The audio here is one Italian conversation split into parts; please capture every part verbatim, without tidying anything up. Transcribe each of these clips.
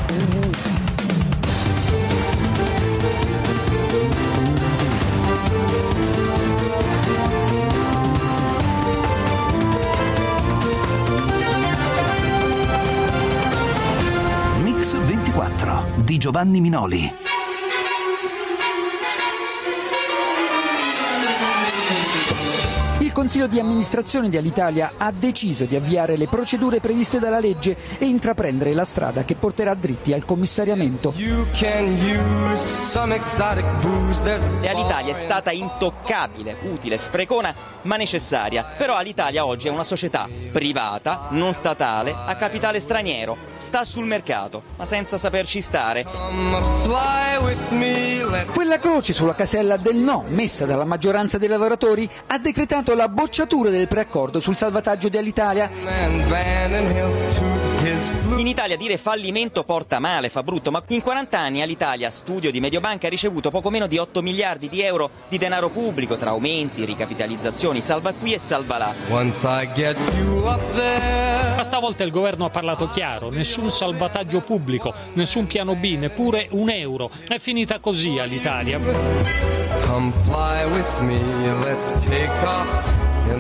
Mix ventiquattro di Giovanni Minoli. Il Consiglio di amministrazione di Alitalia ha deciso di avviare le procedure previste dalla legge e intraprendere la strada che porterà dritti al commissariamento. E Alitalia è stata intoccabile, utile, sprecona, ma necessaria. Però Alitalia oggi è una società privata, non statale, a capitale straniero. Sta sul mercato, ma senza saperci stare. Quella croce sulla casella del no, messa dalla maggioranza dei lavoratori, ha decretato la bocciatura del preaccordo sul salvataggio di Alitalia. In Italia dire fallimento porta male, fa brutto, ma in quaranta anni Alitalia, studio di Mediobanca, ha ricevuto poco meno di otto miliardi di euro di denaro pubblico tra aumenti, ricapitalizzazioni, salva qui e salva là. Ma stavolta il governo ha parlato chiaro, nessun salvataggio pubblico, nessun piano B, neppure un euro. È finita così Alitalia. Come fly with me, let's take off.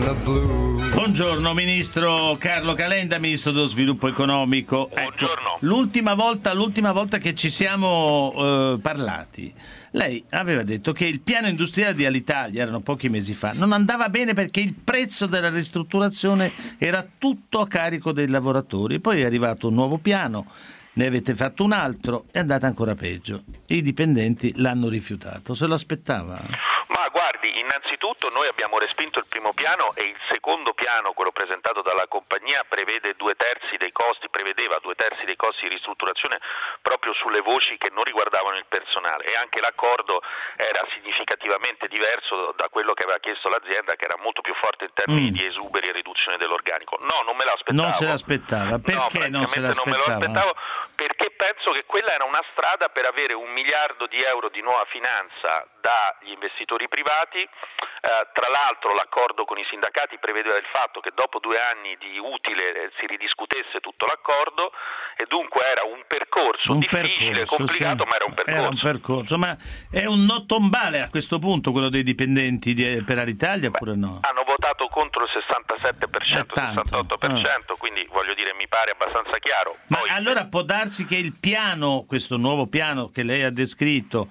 Buongiorno ministro Carlo Calenda, ministro dello sviluppo economico. Buongiorno. Ecco, l'ultima volta, l'ultima volta che ci siamo eh, parlati, lei aveva detto che il piano industriale di Alitalia, erano pochi mesi fa, non andava bene perché il prezzo della ristrutturazione era tutto a carico dei lavoratori. Poi è arrivato un nuovo piano, ne avete fatto un altro, è andata ancora peggio. I dipendenti l'hanno rifiutato. Se lo aspettava? Ma guardi, innanzitutto noi abbiamo respinto il primo piano e il secondo piano, quello presentato dalla compagnia, prevede due terzi dei costi, prevedeva due terzi dei costi di ristrutturazione proprio sulle voci che non riguardavano il personale, e anche l'accordo era significativamente diverso da quello che aveva chiesto l'azienda, che era molto più forte in termini mm. di esuberi e riduzione dell'organico. No, non me l'aspettavo. Non se l'aspettava. Perché no, non se l'aspettava? Non me lo aspettavo perché penso che quella era una strada per avere un miliardo di euro di nuova finanza dagli investitori privati. Eh, tra l'altro l'accordo con i sindacati prevedeva il fatto che dopo due anni di utile eh, si ridiscutesse tutto l'accordo, e dunque era un percorso un difficile, percorso, complicato, sì. ma era un percorso. Era un percorso, ma è un no tombale a questo punto quello dei dipendenti di, per Alitalia oppure no? Hanno votato contro il sessantasette per cento, eh, sessantotto per cento, ah. quindi voglio dire, mi pare abbastanza chiaro. Ma Poi, allora può darsi che il piano, questo nuovo piano che lei ha descritto,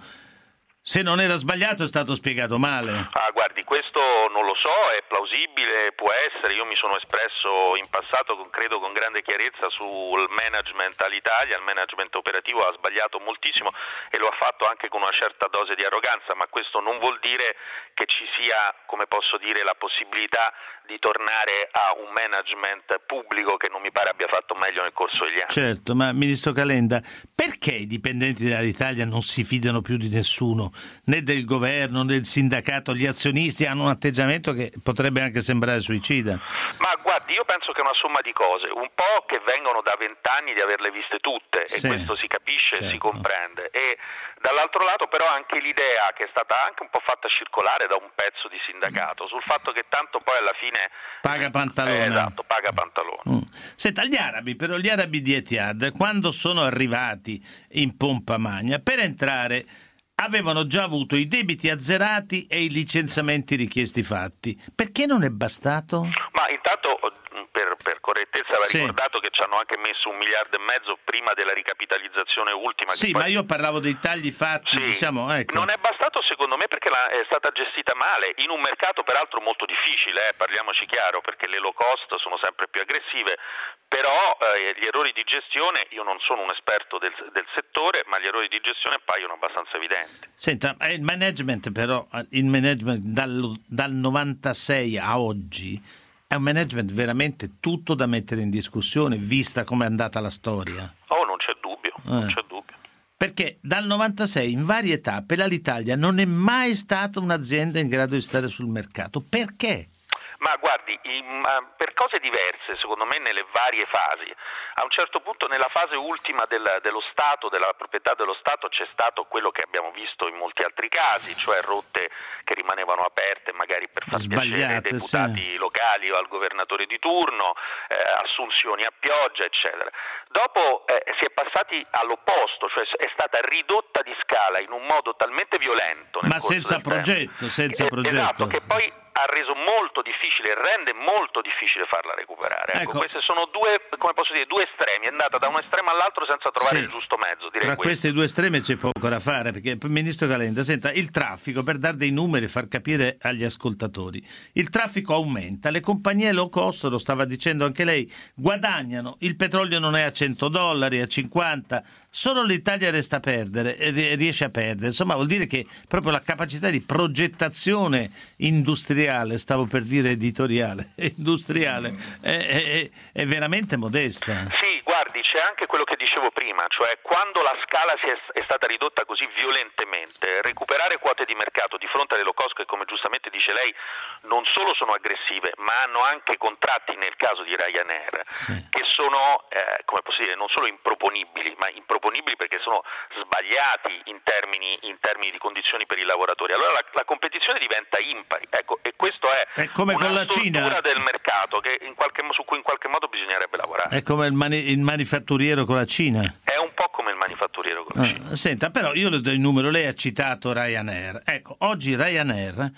se non era sbagliato è stato spiegato male? Ah, guardi, questo non lo so, è plausibile, può essere. Io mi sono espresso in passato, con, credo con grande chiarezza, sul management all'Italia. Il management operativo ha sbagliato moltissimo e lo ha fatto anche con una certa dose di arroganza, ma questo non vuol dire che ci sia, come posso dire, la possibilità di tornare a un management pubblico che non mi pare abbia fatto meglio nel corso degli anni. Certo, ma ministro Calenda, perché i dipendenti dell'Alitalia non si fidano più di nessuno, né del governo né del sindacato? Gli azionisti hanno un atteggiamento che potrebbe anche sembrare suicida. Ma guardi, io penso che è una somma di cose, un po' che vengono da vent'anni di averle viste tutte, sì, e questo si capisce, certo. si comprende, e dall'altro lato però anche l'idea che è stata anche un po' fatta circolare da un pezzo di sindacato sul fatto che tanto poi alla fine paga pantalone. Eh, esatto, paga pantalone. Mm. Senta, gli arabi, però gli arabi di Etihad, quando sono arrivati in pompa magna, per entrare avevano già avuto i debiti azzerati e i licenziamenti richiesti fatti. Perché non è bastato? Ma intanto, per, per correttezza, va sì. ricordato che ci hanno anche messo un miliardo e mezzo prima della ricapitalizzazione ultima. Sì, che poi... ma io parlavo dei tagli fatti, sì. diciamo, ecco. Non è bastato secondo me perché la, è stata gestita male, in un mercato peraltro molto difficile, eh, parliamoci chiaro, perché le low cost sono sempre più aggressive, però eh, gli errori di gestione, io non sono un esperto del, del settore, ma gli errori di gestione appaiono abbastanza evidenti. Senta, il management però, il management dal, dal novantasei a oggi è un management veramente tutto da mettere in discussione, vista come è andata la storia. Oh, non c'è dubbio, eh. non c'è dubbio. Perché dal novantasei in varie tappe l'Alitalia non è mai stata un'azienda in grado di stare sul mercato. Perché? Ma guardi, in, per cose diverse, secondo me, nelle varie fasi. A un certo punto, nella fase ultima del, dello Stato, della proprietà dello Stato, c'è stato quello che abbiamo visto in molti altri casi, cioè rotte che rimanevano aperte magari per far piacere ai deputati sì. locali o al governatore di turno, eh, assunzioni a pioggia, eccetera. Dopo eh, si è passati all'opposto, cioè è stata ridotta di scala in un modo talmente violento. Ma senza progetto, senza eh, progetto. Esatto, che poi ha reso molto difficile, rende molto difficile farla recuperare. Ecco, ecco. Queste sono due, come posso dire, due estremi, è andata da un estremo all'altro senza trovare sì. il giusto mezzo. Direi Tra questo. queste due estreme c'è poco da fare, perché Ministro Calenda, senta, il traffico, per dare dei numeri e far capire agli ascoltatori, il traffico aumenta, le compagnie low cost, lo stava dicendo anche lei, guadagnano, il petrolio non è a cento dollari, a cinquanta, solo l'Italia resta a perdere, riesce a perdere, insomma vuol dire che proprio la capacità di progettazione industriale, stavo per dire editoriale, industriale, è, è, è veramente modesta. Sì, guardi, c'è anche quello che dicevo prima, cioè quando la scala si è, è stata ridotta così violentemente, recuperare quote di mercato di fronte alle low cost che, come giustamente dice lei, non solo sono aggressive, ma hanno anche contratti, nel caso di Ryanair, sì. che sono, eh, come posso dire, non solo improponibili, ma improponibili perché sono sbagliati in termini, in termini di condizioni per i lavoratori. Allora la, la competizione diventa impari, ecco, e questo è, è come una con la struttura Cina del mercato che in qualche, su cui in qualche modo bisognerebbe lavorare. È come il, mani, il manifatturiero con la Cina. È un po' come il manifatturiero con la ah, Cina. Senta, però io le do il numero, lei ha citato Ryanair. Ecco, oggi Ryanair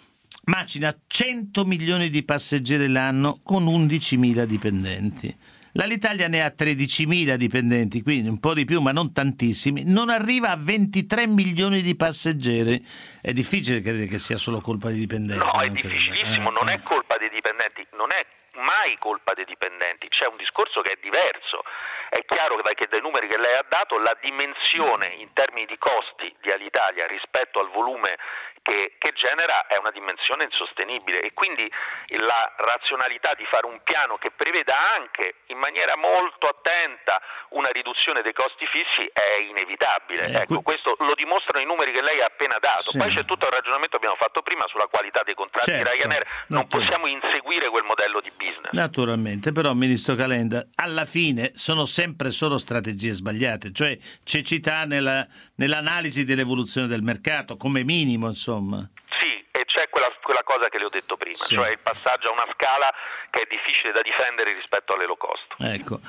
macina cento milioni di passeggeri l'anno con undicimila dipendenti. L'Alitalia ne ha tredicimila dipendenti, quindi un po' di più, ma non tantissimi. Non arriva a ventitré milioni di passeggeri. È difficile credere che sia solo colpa dei dipendenti. No, è difficilissimo, eh, non eh. è colpa dei dipendenti, non è mai colpa dei dipendenti, c'è un discorso che è diverso. È chiaro che dai numeri che lei ha dato la dimensione in termini di costi di Alitalia rispetto al volume che, che genera è una dimensione insostenibile, e quindi la razionalità di fare un piano che preveda anche in maniera molto attenta una riduzione dei costi fissi è inevitabile. Eh, ecco, questo lo dimostrano i numeri che lei ha appena dato. Sì. Poi c'è tutto il ragionamento che abbiamo fatto prima sulla qualità dei contratti certo, di Ryanair, non possiamo inseguire quel modello di business. Naturalmente, però Ministro Calenda, alla fine sono sempre solo strategie sbagliate, cioè cecità nella, nell'analisi dell'evoluzione del mercato, come minimo, insomma. Sì, e c'è quella, quella cosa che le ho detto prima, sì. cioè il passaggio a una scala che è difficile da difendere rispetto alle low cost. Ecco.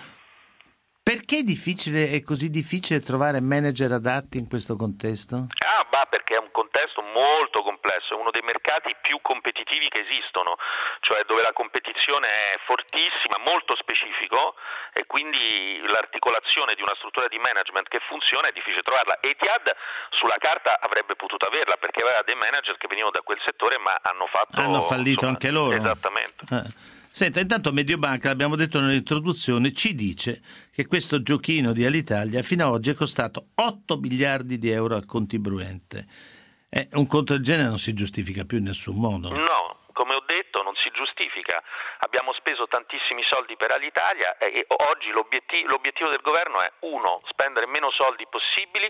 Perché è difficile, è così difficile trovare manager adatti in questo contesto? Ah, bah, perché è un contesto molto complesso, è uno dei mercati più competitivi che esistono, cioè dove la competizione è fortissima, molto specifico, e quindi l'articolazione di una struttura di management che funziona è difficile trovarla. Etihad sulla carta avrebbe potuto averla perché aveva dei manager che venivano da quel settore ma hanno fatto... Hanno fallito insomma, anche loro. Esattamente. Eh. Senta, intanto Mediobanca, l'abbiamo detto nell'introduzione, ci dice che questo giochino di Alitalia fino ad oggi è costato otto miliardi di euro al contribuente. Eh, un conto del genere non si giustifica più in nessun modo. No, come ho detto non si giustifica. Abbiamo speso tantissimi soldi per Alitalia e oggi l'obiettivo, l'obiettivo del governo è uno, spendere meno soldi possibili,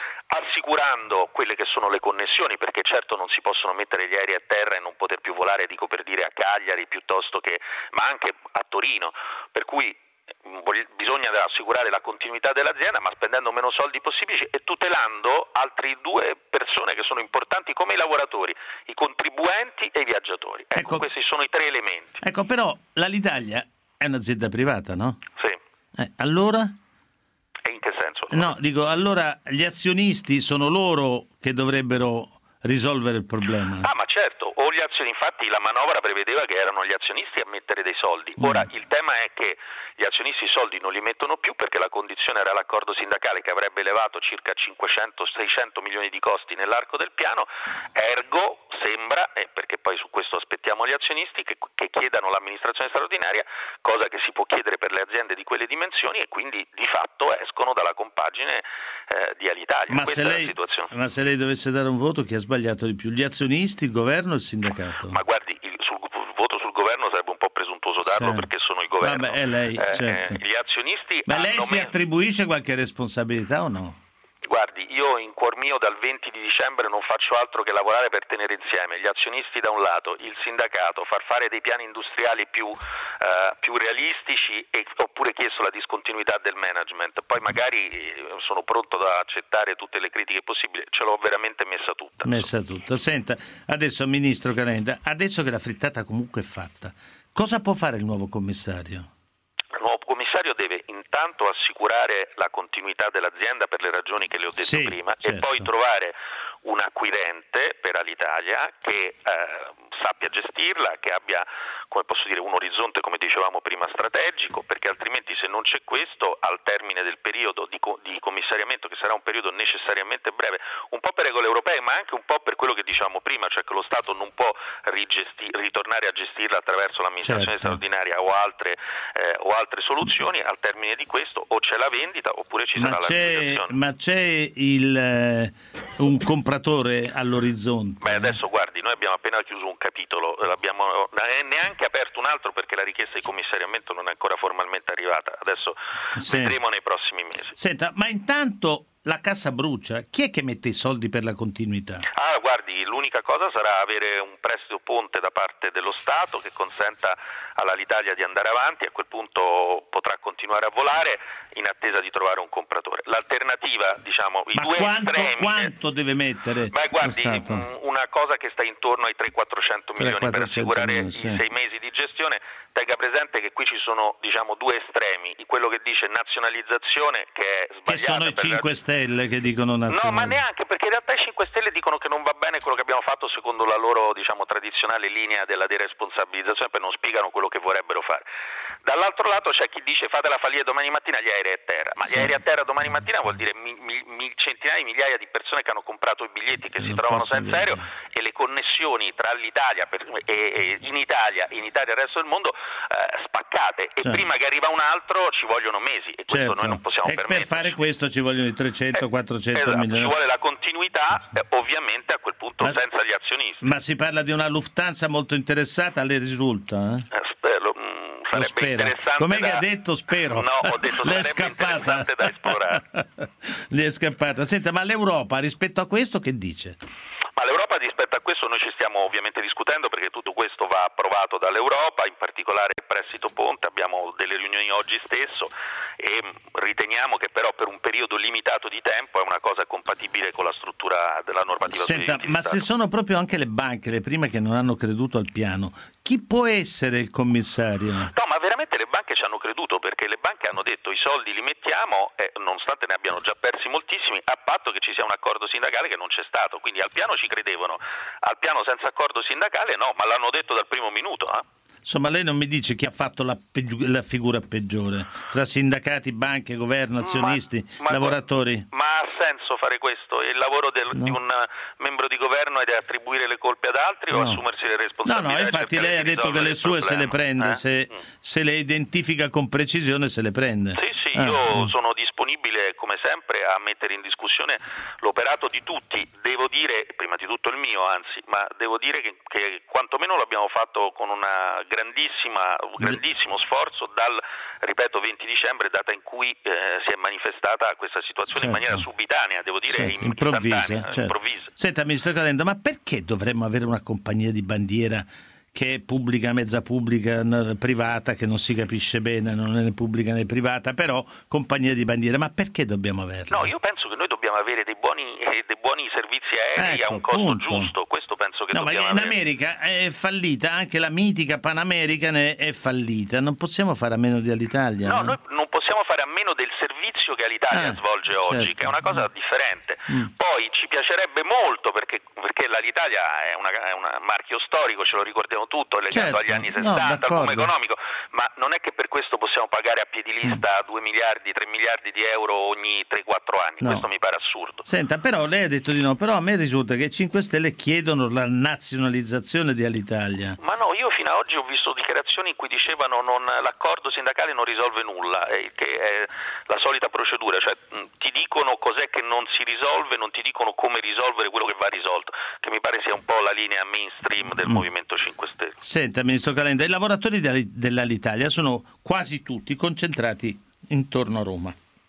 assicurando quelle che sono le connessioni, perché certo non si possono mettere gli aerei a terra e non poter più volare, dico per dire, a Cagliari piuttosto che, ma anche a Torino, per cui bisogna assicurare la continuità dell'azienda ma spendendo meno soldi possibili e tutelando altre due persone che sono importanti come i lavoratori, i contribuenti e i viaggiatori. Ecco, ecco questi sono i tre elementi. Ecco, però l'Alitalia è un'azienda privata, no? Sì. Eh, allora? E in che senso? No, dico, allora gli azionisti sono loro che dovrebbero risolvere il problema. Ah, ma certo, o gli azioni, infatti la manovra prevedeva che erano gli azionisti a mettere dei soldi. Ora mm. il tema è che gli azionisti i soldi non li mettono più perché la condizione era l'accordo sindacale che avrebbe elevato circa cinquecento seicento milioni di costi nell'arco del piano, ergo sembra, eh, perché poi su questo aspettiamo gli azionisti, che, che chiedano l'amministrazione straordinaria, cosa che si può chiedere per le aziende di quelle dimensioni, e quindi di fatto escono dalla compagine eh, di Alitalia. Ma Questa se, è lei, la situazione. ma se lei dovesse dare un voto, chi ha sbagliato di più? Gli azionisti, il governo o il sindacato? Ma guardi, il, sul, il voto sul governo sarebbe un po' presuntuoso darlo, sì. perché sono il governo. Vabbè, è lei, eh, certo. Gli azionisti Ma lei hanno si me- attribuisce qualche responsabilità o no? Guardi, io in cuor mio dal venti di dicembre non faccio altro che lavorare per tenere insieme gli azionisti da un lato, il sindacato, far fare dei piani industriali più, eh, più realistici e, oppure chiesto la discontinuità del management. Poi magari sono pronto ad accettare tutte le critiche possibili, ce l'ho veramente messa tutta. Messa tutta. Senta, adesso Ministro Calenda, adesso che la frittata comunque è fatta, cosa può fare il nuovo commissario? Il nuovo commissario deve intanto assicurare la continuità dell'azienda per le ragioni che le ho detto sì, prima, certo. E poi trovare un acquirente per Alitalia che eh, sappia gestirla, che abbia, come posso dire, un orizzonte, come dicevamo prima, strategico, perché altrimenti se non c'è questo, al termine del periodo di, co- di commissariamento, che sarà un periodo necessariamente breve, un po' per regole europee, ma anche un po' per quello che dicevamo prima, cioè che lo Stato non può rigesti- ritornare a gestirla attraverso l'amministrazione certo. straordinaria o altre, eh, o altre soluzioni. Al termine di questo o c'è la vendita oppure ci ma sarà c'è, la liquidazione. Ma c'è il, eh, un compratore all'orizzonte? Beh, adesso guardi, noi abbiamo appena chiuso un capitolo, abbiamo neanche aperto un altro perché la richiesta di commissariamento non è ancora formalmente arrivata, adesso sì. vedremo nei prossimi mesi. Senta, ma intanto la cassa brucia, chi è che mette i soldi per la continuità? Ah, guardi, l'unica cosa sarà avere un prestito ponte da parte dello Stato che consenta all'Alitalia di andare avanti, a quel punto potrà continuare a volare in attesa di trovare un compratore. L'alternativa, diciamo, i ma due quanto, estremi... quanto deve mettere? Beh, guardi, una cosa che sta intorno ai trecento quattrocento milioni per assicurare milioni, sì. i sei mesi di gestione. Tenga presente che qui ci sono, diciamo, due estremi, quello che dice nazionalizzazione, che è sbagliata. Che sono i cinque la... Stelle che dicono nazionalizzazione. No, ma neanche, perché in realtà i cinque Stelle dicono che non va bene quello che abbiamo fatto secondo la loro, diciamo, tradizionale linea della deresponsabilizzazione, poi non spiegano quello che vorrebbero fare. Dall'altro lato c'è chi dice fatela fallire domani mattina gli aerei a terra, ma sì. Gli aerei a terra domani mattina vuol dire mi, mi, mi, centinaia di migliaia di persone che hanno comprato i biglietti, che non si trovano senza aereo, e le connessioni tra l'Italia per, e, e in Italia, in Italia e il resto del mondo eh, spaccate, e certo. prima che arriva un altro ci vogliono mesi, e questo certo. noi non possiamo e permettere. Per fare questo ci vogliono i trecento quattrocento esatto, milioni. Ci vuole la continuità, eh, ovviamente a quel punto ma, senza gli azionisti. Ma si parla di una Lufthansa molto interessata, le risulta? Eh? Eh, spero, mh, sarebbe interessante. Com'è da... che ha detto spero? No, ho detto le è sarebbe scappata. interessante da esplorare. Le è scappata. Senta, ma l'Europa rispetto a questo che dice? Ma l'Europa rispetto a questo noi ci stiamo ovviamente discutendo, perché tutto questo va approvato dall'Europa, in particolare il prestito ponte, abbiamo delle riunioni oggi stesso e riteniamo che però per un periodo limitato di tempo è una cosa compatibile con la struttura della normativa. Senta, ma se sono proprio anche le banche le prime che non hanno creduto al piano, chi può essere il commissario? No, ma veramente le banche ci hanno creduto, perché le banche hanno detto i soldi li mettiamo, e nonostante ne abbiano già persi moltissimi, a patto che ci sia un accordo sindacale, che non c'è stato, quindi al piano ci credevano, al piano senza accordo sindacale no, ma l'hanno detto dal primo minuto. Eh? Insomma, lei non mi dice chi ha fatto la, peggi- la figura peggiore tra sindacati, banche, governo, azionisti, ma, ma, lavoratori? Ma ha senso fare questo? Il lavoro del, no. di un membro di governo è di attribuire le colpe ad altri no. o assumersi le responsabilità? No, no, infatti lei ha detto che le sue se le prende, eh? se, mm. se le identifica con precisione se le prende. Sì, sì, ah, io mm. sono disponibile come sempre a mettere in discussione l'operato di tutti. Devo dire, prima di tutto il mio, anzi, ma devo dire che, che quantomeno l'abbiamo fatto con una grandissima, un grandissimo sforzo dal, ripeto, venti dicembre, data in cui eh, si è manifestata questa situazione certo. in maniera subitanea, devo dire certo. improvvisa, certo. improvvisa. Senta, Ministro Calenda, ma perché dovremmo avere una compagnia di bandiera che è pubblica, mezza pubblica, privata, che non si capisce bene, non è pubblica né privata, però compagnia di bandiera, ma perché dobbiamo averla? No, io penso che noi dobbiamo avere dei buoni, eh, dei buoni servizi aerei ecco, a un costo punto. giusto, questo penso che no, dobbiamo ma avere. In America è fallita, anche la mitica Pan American è, è fallita, non possiamo fare a meno di Alitalia. No, no? noi non possiamo fare a meno del servizio che Alitalia ah, svolge oggi, certo. che è una cosa ah. differente. Mm. Poi ci piacerebbe molto, perché, perché l'Alitalia è un marchio storico, ce lo ricordiamo tutto, è legato certo. agli anni sessanta, no, al boom economico, ma non è che per questo possiamo pagare a piedi lista due miliardi, tre miliardi di euro ogni tre quattro anni, no. questo mi pare assurdo. Senta, però lei ha detto di no, però a me risulta che i cinque Stelle chiedono la nazionalizzazione di Alitalia. Ma no, io fino ad oggi ho visto dichiarazioni in cui dicevano non, l'accordo sindacale non risolve nulla, eh, che è la solita procedura, cioè ti dicono cos'è che non si risolve, non ti dicono come risolvere quello che va risolto, che mi pare sia un po' la linea mainstream del mm. Movimento cinque Stelle. Senta, Ministro Calenda, i lavoratori dell'Alitalia sono quasi tutti concentrati intorno a Roma.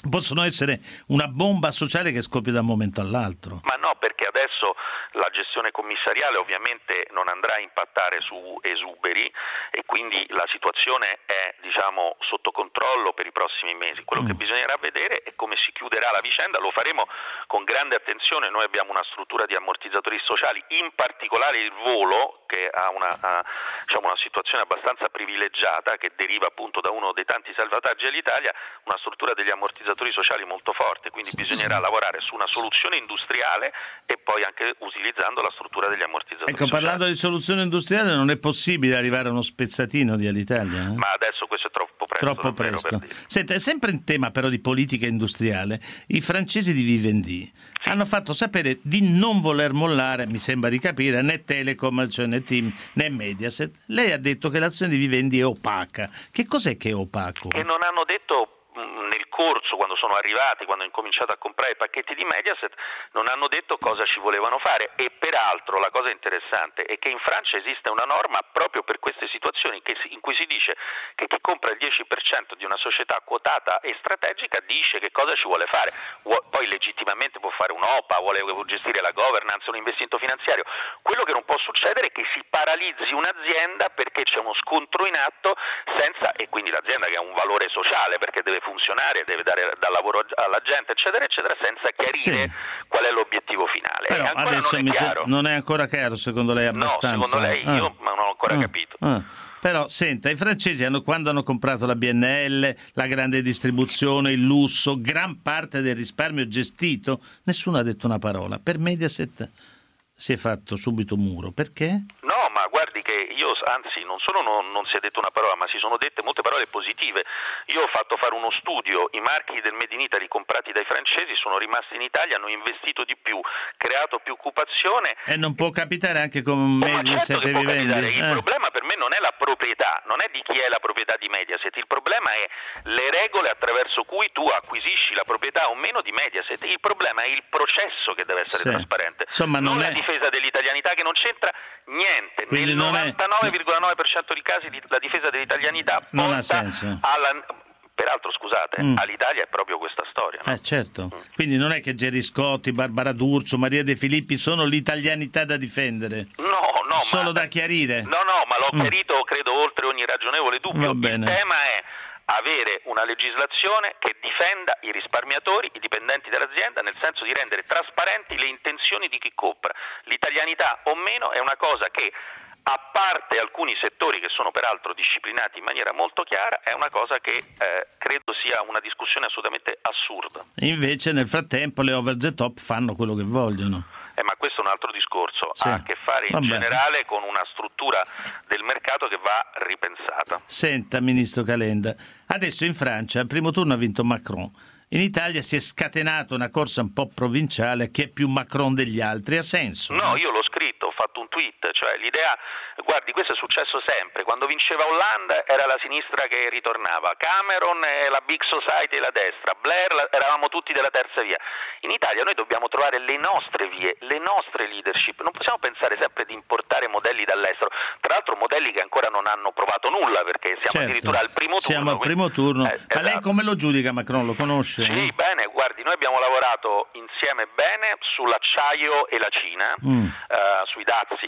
possono essere una bomba sociale che scoppia da un momento all'altro. Ma no, perché adesso la gestione commissariale ovviamente non andrà a impattare su esuberi e quindi la situazione è, diciamo, sotto controllo per i prossimi mesi. Quello mm. che bisognerà vedere è come si chiuderà la vicenda, lo faremo con grande attenzione. Noi abbiamo una struttura di ammortizzatori sociali, in particolare il volo, che ha una, ha, diciamo, una situazione abbastanza privilegiata, che deriva appunto da uno dei tanti salvataggi all'Italia, una struttura degli ammortizzatori sociali molto forte, quindi sì, bisognerà sì. lavorare su una soluzione industriale e poi anche utilizzando la struttura degli ammortizzatori ecco, sociali. Parlando di soluzione industriale, non è possibile arrivare a uno spezzatino di Alitalia? Eh? Ma adesso questo è troppo presto. Troppo presto. Senta, sempre in tema però di politica industriale, i francesi di Vivendi sì. hanno fatto sapere di non voler mollare, mi sembra di capire, né Telecom, cioè né Team, né Mediaset. Lei ha detto che l'azione di Vivendi è opaca. Che cos'è che è opaco? Che non hanno detto nel corso, quando sono arrivati, quando hanno incominciato a comprare i pacchetti di Mediaset, non hanno detto cosa ci volevano fare. E peraltro la cosa interessante è che in Francia esiste una norma proprio per queste situazioni che si, in cui si dice che chi compra il dieci per cento di una società quotata e strategica dice che cosa ci vuole fare. Poi legittimamente può fare un'O P A, vuole gestire la governance, un investimento finanziario. Quello che non può succedere è che si paralizzi un'azienda perché c'è uno scontro in atto senza, e quindi l'azienda che ha un valore sociale perché deve funzionare, deve dare dal lavoro alla gente, eccetera, eccetera, senza chiarire sì. qual è l'obiettivo finale. Però adesso non è, mi chiaro. Se... non è ancora chiaro, secondo lei, abbastanza? No, secondo lei, ah. io ma non ho ancora ah. capito. Ah. Però, senta, i francesi hanno, quando hanno comprato la B N L, la grande distribuzione, il lusso, gran parte del risparmio gestito, nessuno ha detto una parola. Per Mediaset si è fatto subito muro. Perché? No, ma guardi che io, anzi, non solo non, non si è detto una parola, ma si sono dette molte parole positive. Io ho fatto fare uno studio, i marchi del Made in Italy comprati dai francesi sono rimasti in Italia, hanno investito di più, creato più occupazione. E non può capitare anche con Mediaset certo e Vivendi? Il eh. problema per me non è la proprietà, non è di chi è la proprietà di Mediaset, il problema è le regole attraverso cui tu acquisisci la proprietà o meno di Mediaset. Il problema è il processo che deve essere sì. trasparente, Insomma, non, non è... la difesa dell'italianità che non c'entra niente. Quindi nel novantanove virgola nove per cento dei casi la difesa dell'italianità non ha senso. Alla... Peraltro, scusate, mm. all'Italia è proprio questa storia. No? Eh, certo. Mm. Quindi non è che Gerry Scotti, Barbara D'Urso, Maria De Filippi sono l'italianità da difendere. No, no. Solo ma... da chiarire. No, no, ma l'ho mm. chiarito, credo, oltre ogni ragionevole dubbio. Va bene. Il tema è avere una legislazione che difenda i risparmiatori, i dipendenti dell'azienda, nel senso di rendere trasparenti le intenzioni di chi compra. L'italianità o meno è una cosa che, a parte alcuni settori che sono peraltro disciplinati in maniera molto chiara, è una cosa che eh, credo sia una discussione assolutamente assurda. Invece nel frattempo le over the top fanno quello che vogliono. Eh, ma questo è un altro discorso, sì. ha a che fare in Vabbè. generale con una struttura del mercato che va ripensata. Senta, Ministro Calenda, adesso in Francia al primo turno ha vinto Macron. In Italia si è scatenata una corsa un po' provinciale, chi è più Macron degli altri, ha senso? No, io l'ho scritto, ho fatto un tweet, cioè l'idea, guardi, questo è successo sempre, quando vinceva Hollande era la sinistra che ritornava, Cameron e la Big Society e la destra, Blair la, eravamo tutti della terza via. In Italia noi dobbiamo trovare le nostre vie, le nostre leadership, non possiamo pensare sempre di importare modelli dall'estero, tra l'altro modelli che ancora non hanno provato nulla, perché siamo certo. addirittura al primo turno. Siamo al quindi, primo turno, eh, ma esatto. Lei come lo giudica Macron, lo conosce? Sì, bene, guardi, noi abbiamo lavorato insieme bene sull'acciaio e la Cina, mm. uh, sui dazi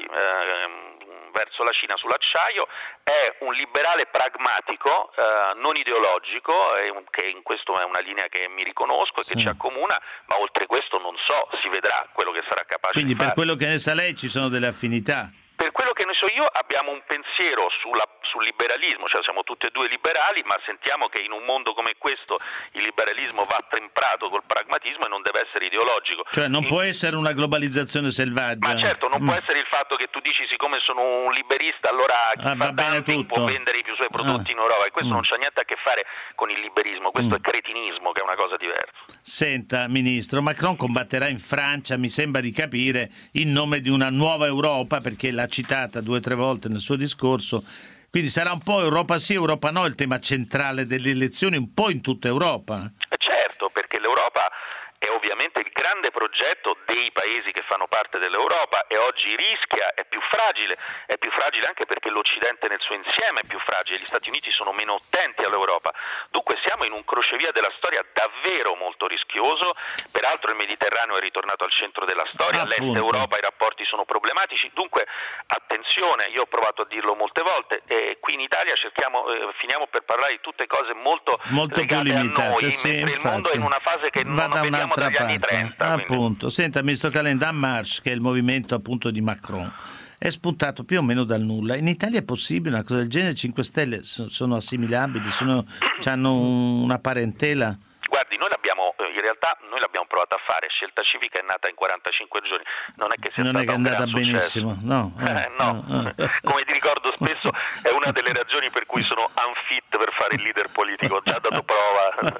uh, verso la Cina sull'acciaio. È un liberale pragmatico, uh, non ideologico, eh, che in questo è una linea che mi riconosco e sì. che ci accomuna, ma oltre questo non so, si vedrà quello che sarà capace Quindi di fare. Quindi per quello che ne sa lei ci sono delle affinità? Per quello che ne so io abbiamo un pensiero sulla, sul liberalismo, cioè siamo tutti e due liberali, ma sentiamo che in un mondo come questo il liberalismo va temprato col pragmatismo e non deve essere ideologico. Cioè non in... può essere una globalizzazione selvaggia. Ma certo, non mm. può essere il fatto che tu dici siccome sono un liberista allora chi ah, fa va bene tutto. può vendere i più suoi prodotti ah. in Europa, e questo mm. non c'ha niente a che fare con il liberismo, questo mm. è cretinismo, che è una cosa diversa. Senta, Ministro, Macron combatterà in Francia, mi sembra di capire, in nome di una nuova Europa, perché l'ha citata due o tre volte nel suo discorso, quindi sarà un po' Europa sì, Europa no, il tema centrale delle elezioni un po' in tutta Europa. Certo, perché l'Europa è ovviamente il grande progetto dei paesi che fanno parte dell'Europa e oggi rischia, è più fragile, è più fragile anche perché l'Occidente nel suo insieme è più fragile, gli Stati Uniti sono meno attenti all'Europa. Dunque siamo in un crocevia della storia davvero molto rischioso, peraltro il Mediterraneo è ritornato al centro della storia, Appunto. L'est Europa i rapporti sono problematici, dunque attenzione, io ho provato a dirlo molte volte, e qui in Italia cerchiamo, eh, finiamo per parlare di tutte cose molto, molto più legate limitate, a noi, sì, mentre infatti. il mondo è in una fase che va non da vediamo un'altra dagli anni parte. trenta. Appunto, senta, ministro Calenda, En Marche, che è il movimento appunto di Macron, è spuntato più o meno dal nulla. In Italia è possibile una cosa del genere? cinque Stelle sono assimilabili, sono, hanno una parentela? Guardi, noi l'abbiamo, in realtà noi l'abbiamo provato a fare, Scelta Civica è nata in quarantacinque giorni, non è che sia non stata è che è un andata gran benissimo, successo. no, eh, Eh, no. eh, eh. Come ti ricordo spesso è una delle ragioni per cui sono unfit per fare il leader politico, ho già dato prova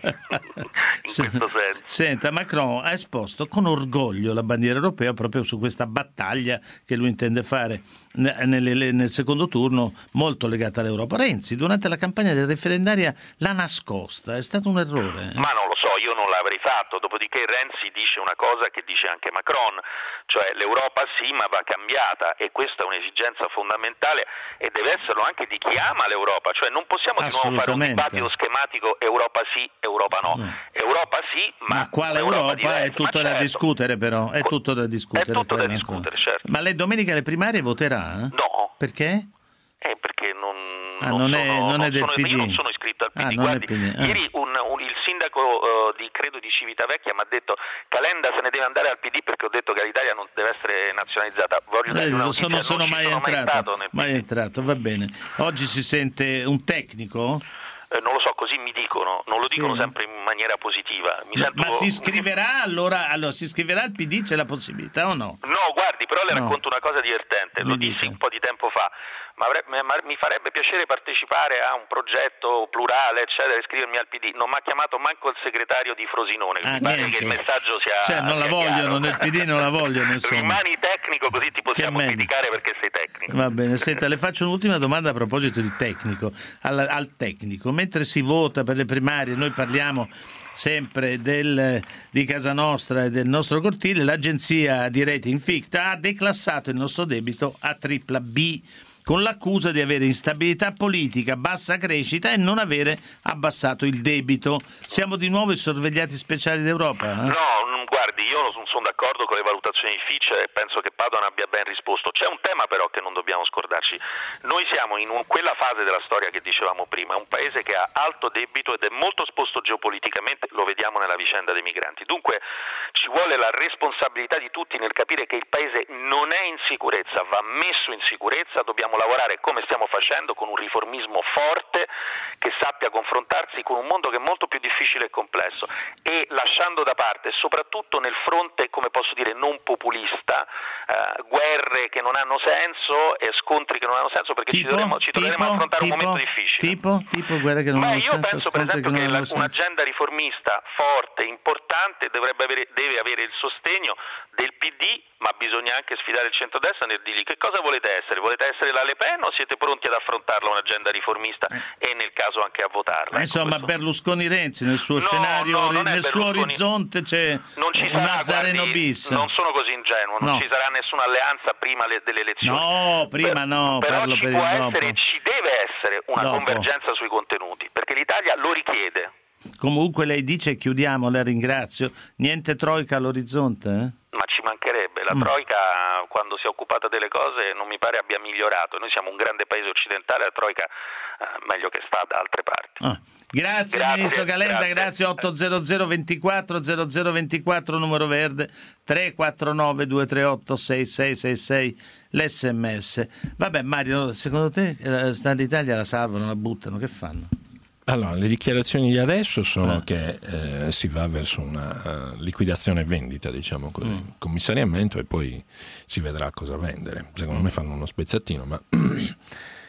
in questo senso. Senta, Macron ha esposto con orgoglio la bandiera europea proprio su questa battaglia che lui intende fare nel, nel secondo turno, molto legata all'Europa. Renzi durante la campagna referendaria l'ha nascosta, è stato un errore? Ma non lo so, io non l'avrei fatto, dopodiché Renzi dice una cosa che dice anche Macron, cioè l'Europa sì ma va cambiata, e questa è un'esigenza fondamentale e deve esserlo anche di chi ama l'Europa, cioè non possiamo di nuovo fare un dibattito schematico Europa sì, Europa no, no. Europa sì ma, ma quale Europa, Europa è tutto da certo. discutere però, è tutto da discutere. È tutto da discutere, certo. Ma lei domenica alle primarie voterà? No. Perché? Eh, perché non, ah, non, non, sono, è, non, non è del sono, P D. io non sono iscritto al P D. Ah, Guardi, P D. Ah. Ieri un, un, il sindaco uh, di credo di Civitavecchia mi ha detto Calenda se ne deve andare al P D perché ho detto che l'Italia non deve essere nazionalizzata. Voglio eh, una sono, non sono mai sono entrato, mai, mai entrato, va bene. Oggi si sente un tecnico? Eh, non lo so, così mi dicono, non lo dicono sì. sempre in maniera positiva. Mi no, sento... Ma si iscriverà allora, allora si iscriverà al P D, c'è la possibilità o no? No, guardi, però le no. racconto una cosa divertente, mi lo dica. dissi un po' di tempo fa. Ma, avre- ma mi farebbe piacere partecipare a un progetto plurale, eccetera, iscrivermi al P D. Non mi ha chiamato manco il segretario di Frosinone, ah, mi pare niente. che il messaggio sia cioè non la sia vogliono chiaro. nel P D, non la vogliono insomma. Rimani tecnico così ti possiamo criticare perché sei tecnico. Va bene, senta, le faccio un'ultima domanda a proposito di tecnico, al, al tecnico. Mentre si vota per le primarie, noi parliamo sempre del, di Casa Nostra e del nostro cortile, l'agenzia di rating Ficta ha declassato il nostro debito a tripla B con l'accusa di avere instabilità politica, bassa crescita e non avere abbassato il debito. Siamo di nuovo i sorvegliati speciali d'Europa? Eh? No, guardi, io non sono d'accordo con le valutazioni di Fitch e penso che Padoan abbia ben risposto. C'è un tema però che non dobbiamo scordarci. Noi siamo in un, quella fase della storia che dicevamo prima, un paese che ha alto debito ed è molto esposto geopoliticamente, lo vediamo nella vicenda dei migranti. Dunque ci vuole la responsabilità di tutti nel capire che il paese non è in sicurezza, va messo in sicurezza, dobbiamo lavorare come stiamo facendo con un riformismo forte che sappia confrontarsi con un mondo che è molto più difficile e complesso e lasciando da parte soprattutto nel fronte, come posso dire, non populista, eh, guerre che non hanno senso e scontri che non hanno senso perché tipo, ci dovremo, ci dovremo tipo, affrontare tipo, un momento difficile. Tipo, tipo guerre che non Ma hanno io senso, penso per esempio che, che la, senso. un'agenda riformista forte, importante, dovrebbe avere, deve avere il sostegno del P D, ma bisogna anche sfidare il centrodestra nel dirgli che cosa volete essere? Volete essere la Le Pen o siete pronti ad affrontarla un'agenda riformista e nel caso anche a votarla? Ma insomma, ecco, Berlusconi-Renzi nel suo no, scenario, no, nel suo orizzonte c'è non ci un sarà, Nazareno guardi, bis. Non sono così ingenuo, non no. ci sarà nessuna alleanza prima le, delle elezioni. No, prima per, no, però parlo ci per può il essere, dopo. ci deve essere una Dopo. convergenza sui contenuti, perché l'Italia lo richiede. Comunque lei dice, chiudiamo, la ringrazio, niente troica all'orizzonte? Eh? Ma ci mancherebbe, la mm. Troica quando si è occupata delle cose non mi pare abbia migliorato, noi siamo un grande paese occidentale, la Troica eh, meglio che sta da altre parti. Ah. Grazie, grazie Ministro Calenda, grazie, grazie otto zero zero ventiquattro zero zero ventiquattro numero verde, tre quattro nove due tre otto sei sei sei sei l'esse emme esse. Vabbè Mario, secondo te eh, l'Italia la salvano, la buttano, che fanno? Allora, le dichiarazioni di adesso sono ah. che eh, si va verso una uh, liquidazione e vendita, diciamo così, mm. commissariamento, e poi si vedrà cosa vendere. Secondo mm. me fanno uno spezzatino, ma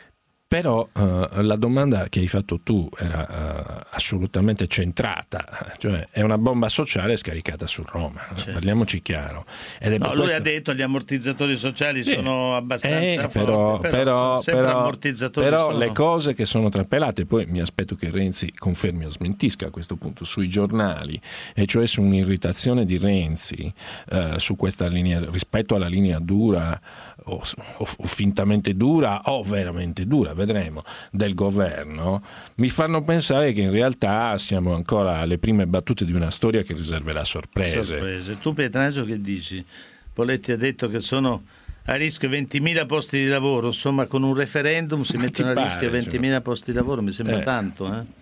Però uh, la domanda che hai fatto tu era uh, assolutamente centrata, cioè è una bomba sociale scaricata su Roma, certo. Parliamoci chiaro. Ed è no, per lui questo... ha detto che gli ammortizzatori sociali sì. sono abbastanza eh, forti, però, però, però, sempre però, ammortizzatori però sono. Le cose che sono trapelate, poi mi aspetto che Renzi confermi o smentisca a questo punto sui giornali, e cioè su un'irritazione di Renzi uh, su questa linea rispetto alla linea dura o, o, o fintamente dura o veramente dura, vedremo, del governo, mi fanno pensare che in realtà siamo ancora alle prime battute di una storia che riserverà sorprese. sorprese. Tu Pietrangelo che dici? Poletti ha detto che sono a rischio ventimila posti di lavoro, insomma con un referendum si mettono a pare, rischio ventimila cioè... posti di lavoro, mi sembra eh. tanto, eh?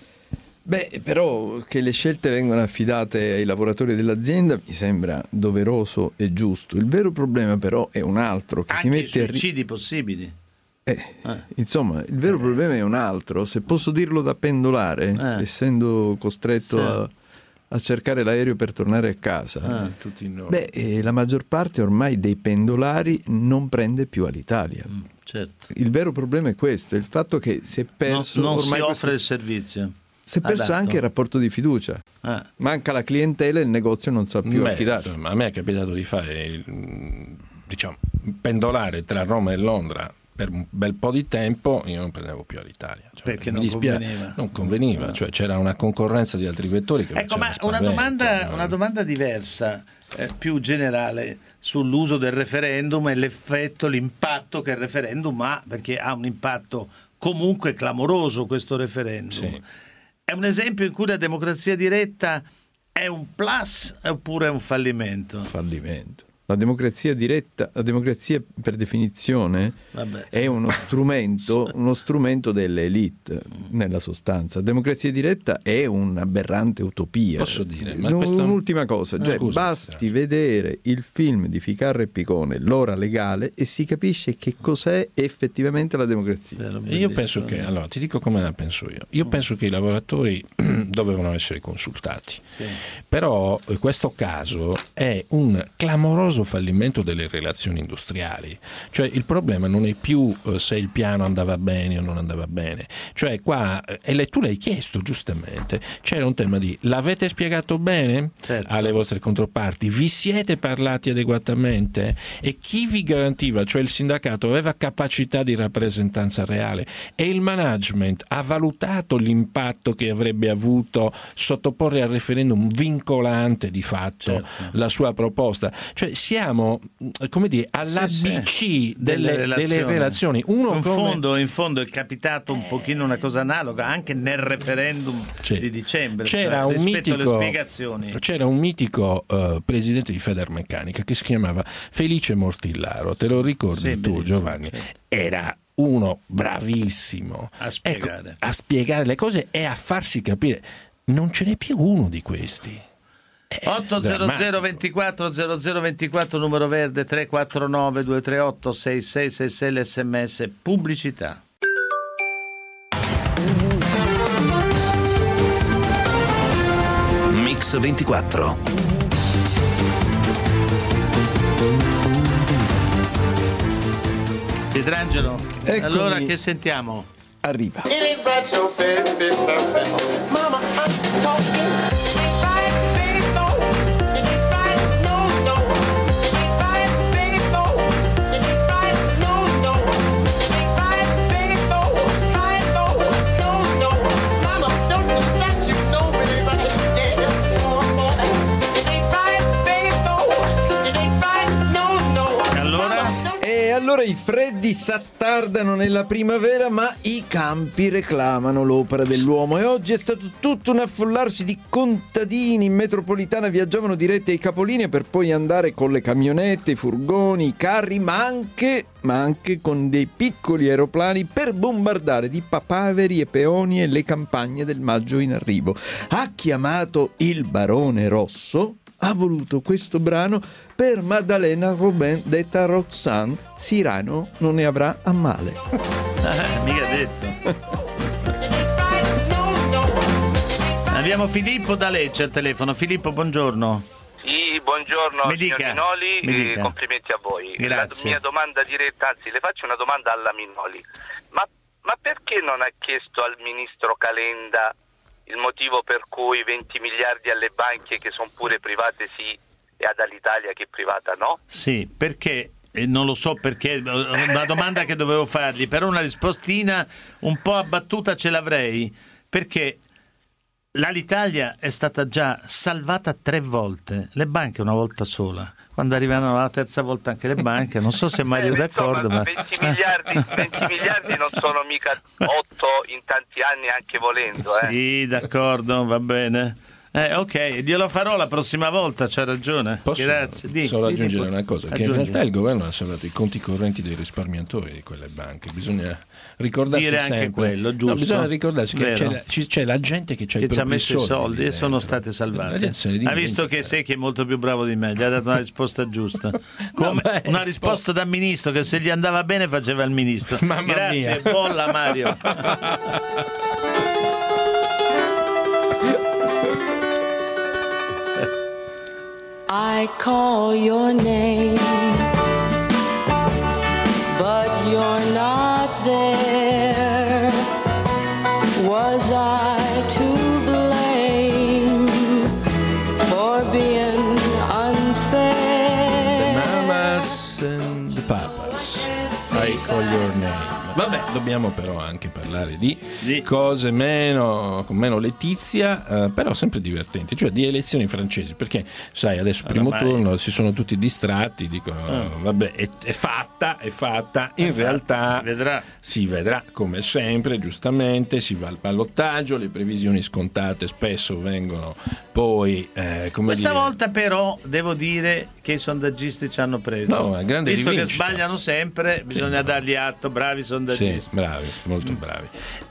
Beh, però che le scelte vengano affidate ai lavoratori dell'azienda mi sembra doveroso e giusto. Il vero problema però è un altro, che anche si mette i suicidi a ri- possibili. Eh, eh. Insomma, il vero problema è un altro, se posso dirlo da pendolare, eh. essendo costretto sì. a, a cercare l'aereo per tornare a casa. Eh, tutti noi. Beh, eh, la maggior parte ormai dei pendolari non prende più Alitalia. Mm, certo. Il vero problema è questo, il fatto che si è perso non, non ormai si offre questo... il servizio. Si è perso adatto. Anche il rapporto di fiducia. Ah. Manca la clientela e il negozio non sa più Beh, a chi darsi. Insomma, a me è capitato di fare, diciamo, pendolare tra Roma e Londra per un bel po' di tempo, io non prendevo più Alitalia. Cioè, perché non dispia- conveniva. Non conveniva, cioè c'era una concorrenza di altri vettori che ecco, ma spavento, una domanda, no? una domanda diversa, eh, più generale, sull'uso del referendum e l'effetto, l'impatto che il referendum ha, perché ha un impatto comunque clamoroso questo referendum. Sì. È un esempio in cui la democrazia diretta è un plus oppure è un fallimento? Fallimento. La democrazia diretta, la democrazia per definizione Vabbè. è uno strumento, uno strumento delle elite nella sostanza. La democrazia diretta è un'aberrante utopia. Posso dire, ma un, questa... un'ultima cosa, cioè, Scusa, basti vedere il film di Ficarra e Picone, L'ora legale, e si capisce che cos'è effettivamente la democrazia. E io penso che, allora ti dico come la penso io. Io penso che i lavoratori dovevano essere consultati. Sì. Però questo caso è un clamoroso fallimento delle relazioni industriali, cioè il problema non è più eh, se il piano andava bene o non andava bene, cioè qua, eh, e lei, tu l'hai chiesto giustamente, c'era un tema di l'avete spiegato bene certo. alle vostre controparti, vi siete parlati adeguatamente e chi vi garantiva, cioè il sindacato aveva capacità di rappresentanza reale e il management ha valutato l'impatto che avrebbe avuto sottoporre al referendum vincolante di fatto certo. la sua proposta, cioè siamo, come dire, all'A B C sì, delle, delle relazioni. Delle relazioni. Uno in, come... fondo, in fondo è capitato un pochino una cosa analoga anche nel referendum sì. di dicembre, c'era cioè, un rispetto mitico, alle spiegazioni. C'era un mitico uh, presidente di Federmeccanica che si chiamava Felice Mortillaro, te lo ricordi sì, tu Giovanni? Sì. Era uno bravissimo a spiegare. Ecco, a spiegare le cose e a farsi capire. Non ce n'è più uno di questi. otto zero zero ventiquattro zero zero ventiquattro numero verde, tre quattro nove due tre otto sei sei sei sei l'sms pubblicità. Mix ventiquattro. Pietrangelo, Eccomi. Allora che sentiamo? Arriva. Allora i freddi s'attardano nella primavera, ma i campi reclamano l'opera dell'uomo, e oggi è stato tutto un affollarsi di contadini in metropolitana, viaggiavano diretti ai capolinea per poi andare con le camionette, i furgoni, i carri, ma anche, ma anche con dei piccoli aeroplani per bombardare di papaveri e peoni e le campagne del maggio in arrivo. Ha chiamato il Barone Rosso, ha voluto questo brano per Maddalena Robin, detta Roxanne. Cyrano non ne avrà a male. Ah, mica detto. Abbiamo Filippo da Lecce al telefono. Filippo, buongiorno. Sì, buongiorno mi dica, signor Minoli, mi dica. complimenti a voi. Grazie. La mia domanda diretta, anzi le faccio una domanda alla Minoli. Ma ma perché non ha chiesto al ministro Calenda il motivo per cui venti miliardi alle banche che sono pure private sì e ad Alitalia che privata no? Sì, perché eh, non lo so perché, una domanda che dovevo fargli, però una rispostina un po' abbattuta ce l'avrei, perché l'Alitalia è stata già salvata tre volte, le banche una volta sola. Quando arrivano la terza volta anche le banche, non so se Mario è d'accordo, ma venti miliardi, venti miliardi non sono mica otto in tanti anni anche volendo, eh. Sì, d'accordo, va bene. Eh, ok, glielo farò la prossima volta, c'ha ragione. Posso Grazie. Di, solo di, aggiungere di, una cosa, aggiungi. che in realtà il governo ha salvato i conti correnti dei risparmiatori di quelle banche. Bisogna ricordarsi dire anche sempre quello, giusto? No, bisogna ricordarsi che Vero. c'è la, c'è la gente che, c'ha che i ci ha propri messo i soldi e dentro. sono state salvate. Ha Ha visto che sei che è molto più bravo di me, gli ha dato una risposta giusta. Come Vabbè, una risposta da ministro, che se gli andava bene faceva il ministro. Mamma Grazie, mia. bolla Mario. I call your name, but you're not there. Was I to blame for being unfair? The Mamas and the Papas, I call your name. Vabbè, dobbiamo però anche parlare di cose meno, con meno letizia, eh, però sempre divertenti, cioè di elezioni francesi, perché sai adesso primo Oramai. turno si sono tutti distratti, dicono Ah. vabbè è, è fatta, è fatta, in È realtà fatta, si vedrà. si vedrà come sempre, giustamente si va al ballottaggio, le previsioni scontate spesso vengono poi eh, come Questa dire, volta però devo dire che i sondaggisti ci hanno preso. No, una grande Visto che rivincita. sbagliano sempre, bisogna dargli atto, bravi sondaggisti. Sì, bravi, molto bravi.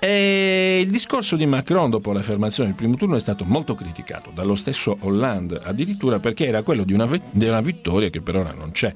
E il discorso di Macron dopo l'affermazione del primo turno è stato molto criticato dallo stesso Hollande, addirittura perché era quello di una, ve- di una vittoria che per ora non c'è.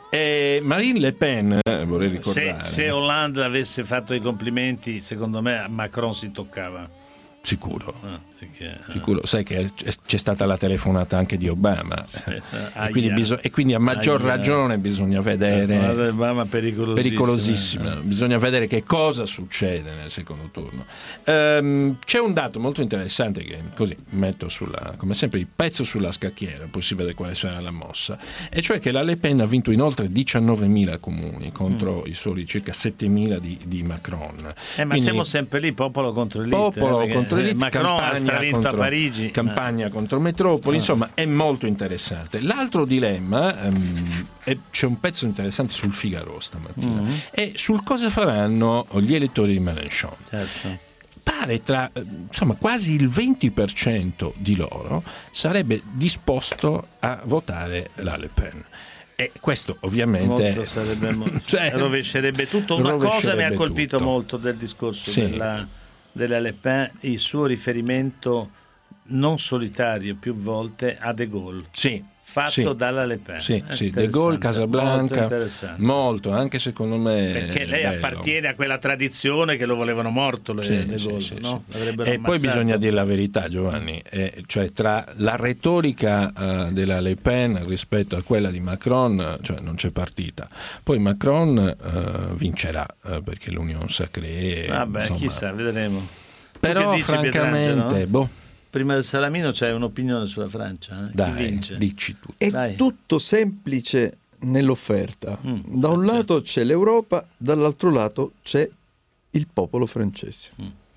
E Marine Le Pen, eh, vorrei Se, ricordare, se Hollande avesse fatto i complimenti, secondo me a Macron si toccava. sicuro. Ah, perché, Sicuro, sai che c'è stata la telefonata anche di Obama, Sì. e, quindi Aia. biso- e quindi a maggior Aia. ragione bisogna vedere. Obama pericolosissimo. pericolosissima. Bisogna vedere che cosa succede nel secondo turno. Ehm, c'è un dato molto interessante che così metto sulla, come sempre, il pezzo sulla scacchiera, poi si vede quale sarà la mossa, e cioè che la Le Pen ha vinto in oltre diciannovemila comuni contro mm. i soli circa settemila di, di Macron. Eh, ma Quindi, siamo sempre lì, popolo contro elite. popolo eh, contro elite, Macron ha campagna stravinto contro, a Parigi. campagna contro metropoli, Ah. insomma è molto interessante. L'altro dilemma, ehm, è, c'è un pezzo interessante sul Figaro stamattina, Mm. è sul cosa faranno gli elettori di Mélenchon. Certo. Pare tra eh, insomma quasi il venti per cento di loro sarebbe disposto a votare la Le Pen. E questo ovviamente Molto sarebbe mo- cioè, rovescerebbe tutto. Una cosa mi ha rovescerebbe colpito tutto. molto del discorso Sì. della, della Le Pen, il suo riferimento non solitario più volte a De Gaulle. Sì. Fatto Sì. dalla Le Pen. Sì, È sì, De Gaulle, interessante, Casablanca, molto interessante. molto, anche secondo me. Perché lei bello. appartiene a quella tradizione che lo volevano morto, le, Sì, De sì, Gaulle, sì, no? sì. L'avrebbero E poi ammazzato. bisogna dire la verità, Giovanni, eh, cioè tra la retorica eh, della Le Pen rispetto a quella di Macron, eh, cioè non c'è partita. Poi Macron eh, vincerà eh, perché l'Union Sacrée. Vabbè, insomma. chissà, vedremo. Tu Però che dici, francamente, Pietrangelo? boh, Prima del Salamino c'hai un'opinione sulla Francia? Eh? Chi dai, vince? dici tu. È Dai. tutto semplice nell'offerta. Mm, da un certo. lato c'è l'Europa, dall'altro lato c'è il popolo francese.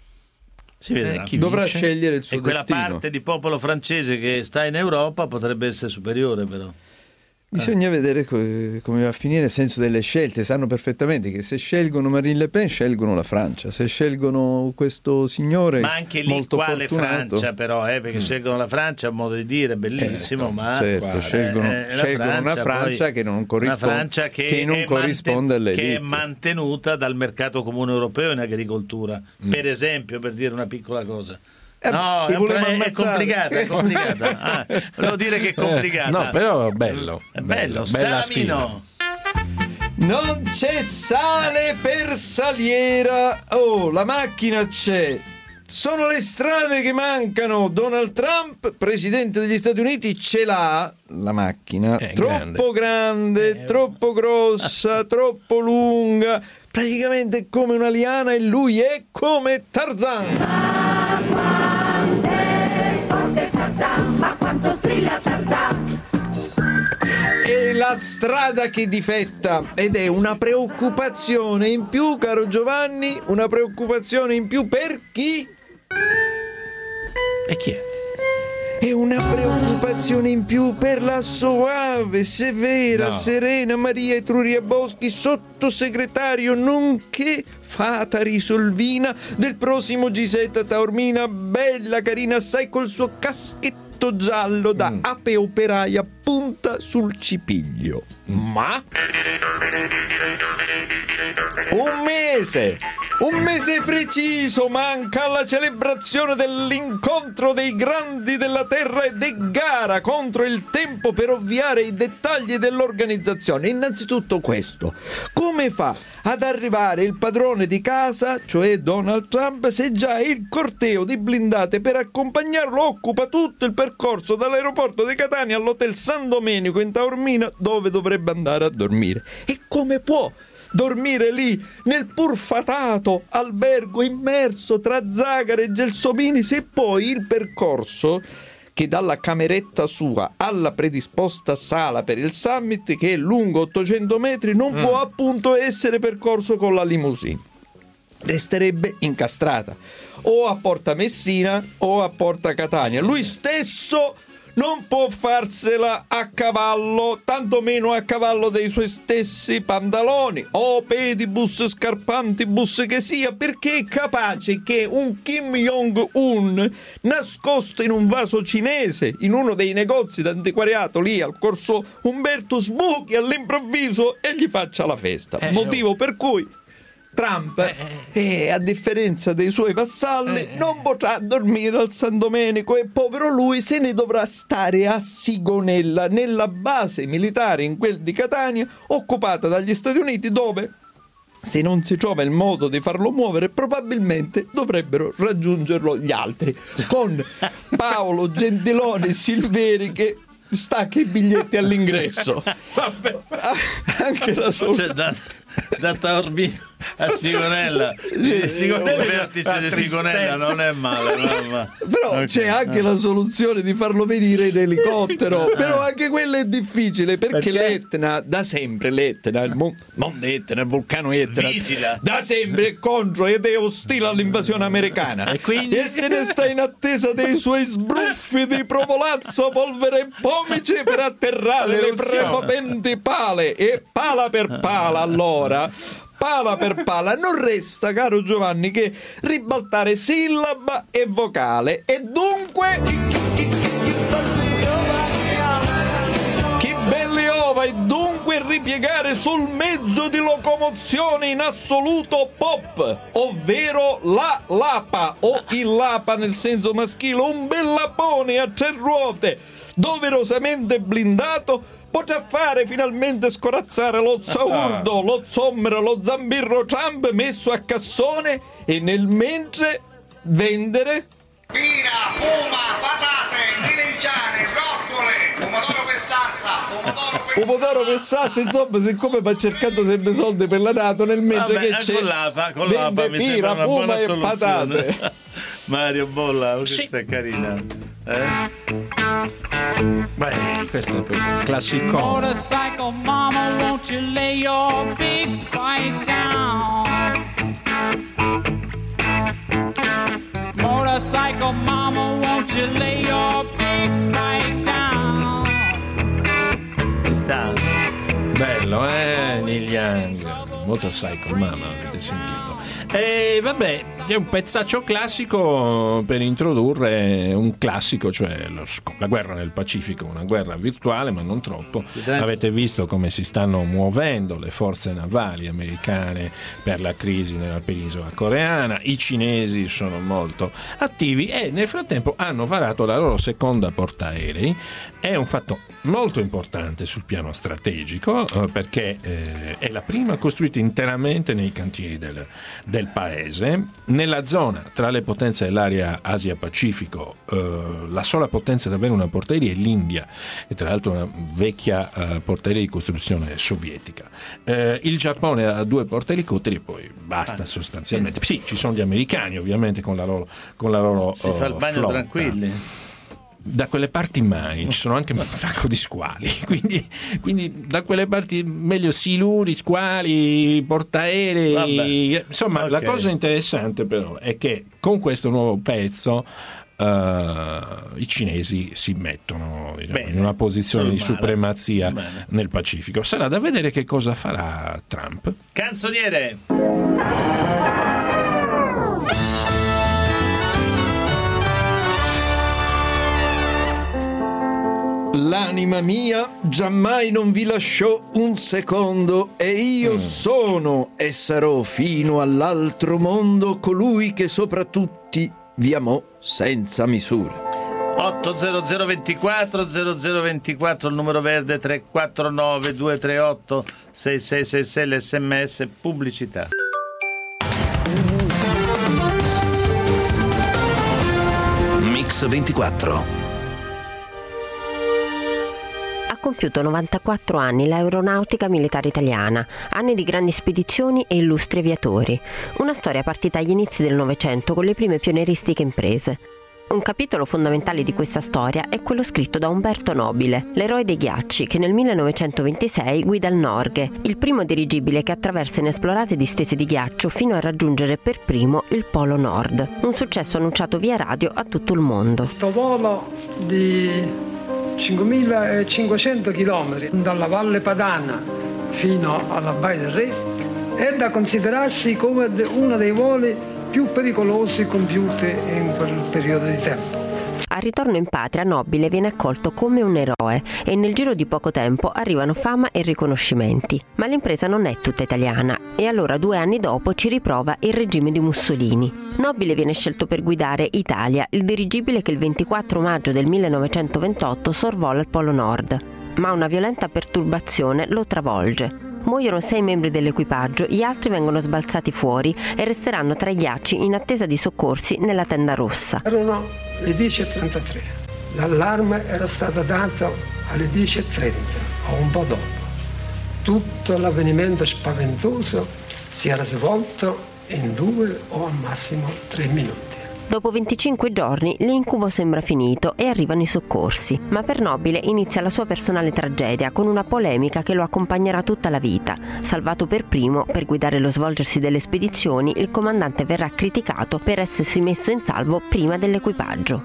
Si vedrà. Eh, chi Dovrà vince? scegliere il suo E quella destino. parte di popolo francese che sta in Europa potrebbe essere superiore, però. Bisogna vedere co- come va a finire il senso delle scelte. Sanno perfettamente che se scelgono Marine Le Pen scelgono la Francia, se scelgono questo signore Ma anche lì molto quale fortunato, Francia, però, eh, perché Mm. scelgono la Francia, a modo di dire, bellissimo, Certo, ma certo, quale? scelgono- Eh, la scelgono una Francia poi- che non una corrisponde- Francia che, che non è corrisponde alle che è elite. mantenuta dal mercato comune europeo in agricoltura, per esempio, per dire una piccola cosa. Eh, No, ti è, un po- volevo è- è ammazzare. complicata, è complicata. Ah, volevo dire che è complicata. No, però bello. È bello, bella Salamino. Non c'è sale per saliera. Oh, la macchina c'è. Sono le strade che mancano. Donald Trump, presidente degli Stati Uniti, ce l'ha la macchina. È troppo grande, grande eh, troppo grossa, troppo lunga. Praticamente è come una liana e lui è come Tarzan. Ma quanto è forte Tarzan, ma quanto strilla Tarzan. È la strada che difetta ed è una preoccupazione in più, caro Giovanni, una preoccupazione in più per chi? E chi è? È una preoccupazione in più per la soave, severa, no. serena Maria Etruria Boschi, sottosegretario nonché fata risolvina del prossimo G sette Taormina, bella, carina assai col suo caschetto giallo da mm. ape operaia, punta sul cipiglio. Ma un mese un mese preciso manca alla celebrazione dell'incontro dei grandi della terra e de gara contro il tempo per ovviare i dettagli dell'organizzazione. Innanzitutto questo: come fa ad arrivare il padrone di casa, cioè Donald Trump, se già il corteo di blindate per accompagnarlo occupa tutto il percorso dall'aeroporto di Catania all'hotel San Domenico in Taormina, dove dovrebbe andare a dormire? E come può dormire lì nel purfatato albergo immerso tra zagare e gelsomini, se poi il percorso che dalla cameretta sua alla predisposta sala per il summit, che è lungo ottocento metri, non mm. può appunto essere percorso con la limousine? Resterebbe incastrata o a Porta Messina o a Porta Catania. Lui stesso non può farsela a cavallo, tantomeno a cavallo dei suoi stessi pantaloni o pedibus, scarpantibus che sia, perché è capace che un Kim Jong-un nascosto in un vaso cinese in uno dei negozi d'antiquariato lì al corso Umberto sbuchi all'improvviso e gli faccia la festa. Eh, Motivo no. per cui Trump, eh, eh, a differenza dei suoi vassalli, eh, non potrà dormire al San Domenico e povero lui se ne dovrà stare a Sigonella, nella base militare in quel di Catania, occupata dagli Stati Uniti, dove, se non si trova il modo di farlo muovere, probabilmente dovrebbero raggiungerlo gli altri, con Paolo Gentiloni Silveri che stacca i biglietti all'ingresso. Vabbè. Anche la soluzione. Cioè, da, da Taormina a Sigonella, il, Sigonella, il vertice di Sigonella non è male, no, ma... però okay. c'è anche la soluzione di farlo venire in elicottero, però anche quella è difficile perché, perché? l'Etna da sempre l'Etna il mon- non l'Etna, il vulcano Etna Vigila. da sempre è contro ed è ostile all'invasione americana, e, quindi? e se ne sta in attesa dei suoi sbruffi di provolazzo, polvere e pomice per atterrare le prepotenti pale, e pala per pala allora pala per pala non resta, caro Giovanni, che ribaltare sillaba e vocale, e dunque chi belli ova, e dunque ripiegare sul mezzo di locomozione in assoluto pop, ovvero la lapa o il lapa nel senso maschile, un bel lapone a tre ruote doverosamente blindato, potrà fare finalmente scorazzare lo zaurdo, lo zommero, lo zambirro Trump messo a cassone, e nel mentre vendere pira, puma, patate, dilenciane, broccole, pomodoro per sassa, pomodoro per pomodoro per sassa, insomma, siccome va cercando sempre soldi per la NATO, nel mentre Vabbè, che c'è con l'apa, con l'apa mi pira, sembra una puma buona e soluzione. patate. Mario Bolla, questa sì. è carina. Eh? Beh, questo è proprio un classico. Motorcycle mama, won't you lay your big spike down? Motorcycle mama, won't you lay your big spike down? Ci sta. Bello, eh, Neil Young. Motorcycle Mama, avete sentito? E vabbè, è un pezzaccio classico per introdurre un classico, cioè lo, la guerra nel Pacifico, una guerra virtuale ma non troppo. Avete visto come si stanno muovendo le forze navali americane per la crisi nella penisola coreana, i cinesi sono molto attivi e nel frattempo hanno varato la loro seconda portaerei È un fatto molto importante sul piano strategico eh, perché eh, è la prima costruita interamente nei cantieri del, del paese. Nella zona tra le potenze dell'area Asia-Pacifico eh, la sola potenza ad avere una portaerei è l'India, che tra l'altro è una vecchia eh, portaerei di costruzione sovietica. Eh, il Giappone ha due portaelicotteri e poi basta ah, sostanzialmente. Sì, ci sono gli americani ovviamente con la loro, con la loro si uh, fa il bagno flotta. Tranquilli. Da quelle parti mai, ci sono anche un sacco di squali, quindi, quindi da quelle parti meglio siluri, squali, portaerei. Vabbè. Insomma, okay. La cosa interessante però è che con questo nuovo pezzo uh, i cinesi si mettono diciamo, in una posizione di supremazia Bene. nel Pacifico. Sarà da vedere che cosa farà Trump. Canzoniere. L'anima mia giammai non vi lasciò un secondo e io mm. sono e sarò fino all'altro mondo colui che sopra tutti vi amò senza misura. otto zero zero due quattro zero zero due quattro il numero verde, tre quattro nove due tre otto sei sei sei sei l'esse emme esse pubblicità. Mix ventiquattro. Ha compiuto novantaquattro anni l'aeronautica militare italiana, anni di grandi spedizioni e illustri aviatori. Una storia partita agli inizi del Novecento con le prime pionieristiche imprese. Un capitolo fondamentale di questa storia è quello scritto da Umberto Nobile, l'eroe dei ghiacci, che nel millenovecentoventisei guida il Norge, il primo dirigibile che attraversa inesplorate distese di ghiaccio fino a raggiungere per primo il Polo Nord. Un successo annunciato via radio a tutto il mondo. Sto volo di cinquemilacinquecento chilometri dalla Valle Padana fino alla Baia del Re è da considerarsi come uno dei voli più pericolosi compiuti in quel periodo di tempo. Al ritorno in patria Nobile viene accolto come un eroe e nel giro di poco tempo arrivano fama e riconoscimenti. Ma l'impresa non è tutta italiana e allora due anni dopo ci riprova il regime di Mussolini. Nobile viene scelto per guidare Italia, il dirigibile che il ventiquattro maggio del millenovecentoventotto sorvola il Polo Nord. Ma una violenta perturbazione lo travolge. Muoiono sei membri dell'equipaggio, gli altri vengono sbalzati fuori e resteranno tra i ghiacci in attesa di soccorsi nella tenda rossa. Erano le dieci e trentatré. L'allarme era stato dato alle dieci e trenta o un po' dopo. Tutto l'avvenimento spaventoso si era svolto in due o al massimo tre minuti. Dopo venticinque giorni l'incubo sembra finito e arrivano i soccorsi, ma per Nobile inizia la sua personale tragedia con una polemica che lo accompagnerà tutta la vita. Salvato per primo, per guidare lo svolgersi delle spedizioni, il comandante verrà criticato per essersi messo in salvo prima dell'equipaggio.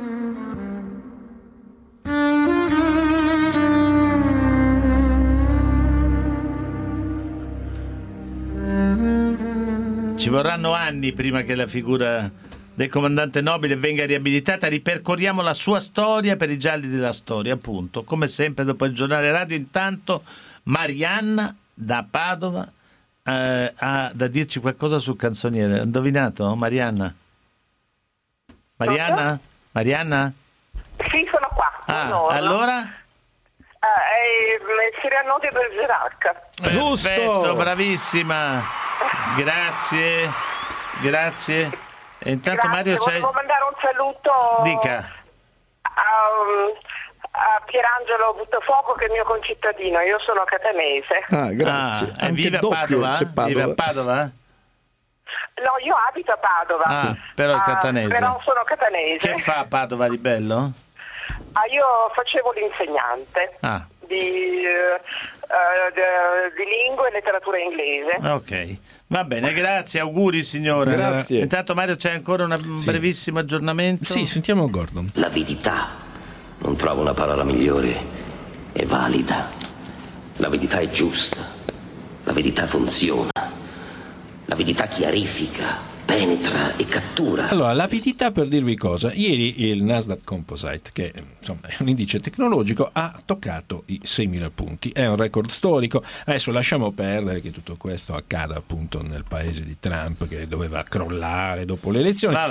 Ci vorranno anni prima che la figura del comandante Nobile venga riabilitata. Ripercorriamo la sua storia per i gialli della storia, appunto, come sempre dopo il giornale radio. Intanto Marianna da Padova eh, ha da dirci qualcosa sul canzoniere. Indovinato, Marianna? Marianna? Marianna? Sì, sono qua. Ah, Buongiorno. allora? Uh, è il Siriano di Bergerac. Perfetto, bravissima. Grazie, grazie. E intanto Grazie, Mario c'è... volevo mandare un saluto Dica. A, a Pierangelo Buttafuoco, che è il mio concittadino. Io sono catanese. Ah, grazie. Ah, e vive a Padova? Padova? Vive a Padova? No, io abito a Padova. Ah, però è catanese. Uh, però sono catanese. Che fa a Padova di bello? Ah, io facevo l'insegnante ah. di, uh, uh, di lingua e letteratura inglese. Ok, va bene, grazie, auguri signora. Grazie. Intanto Mario c'è ancora un sì. brevissimo aggiornamento? Sì, sentiamo Gordon. L'avidità, non trovo una parola migliore, è valida. L'avidità è giusta, l'avidità funziona, l'avidità chiarifica, penetra e cattura. Allora, l'avidità, per dirvi cosa, ieri il Nasdaq Composite, che insomma è un indice tecnologico, ha toccato i seimila punti, è un record storico. Adesso lasciamo perdere che tutto questo accada appunto nel paese di Trump, che doveva crollare dopo le elezioni. Vabbè.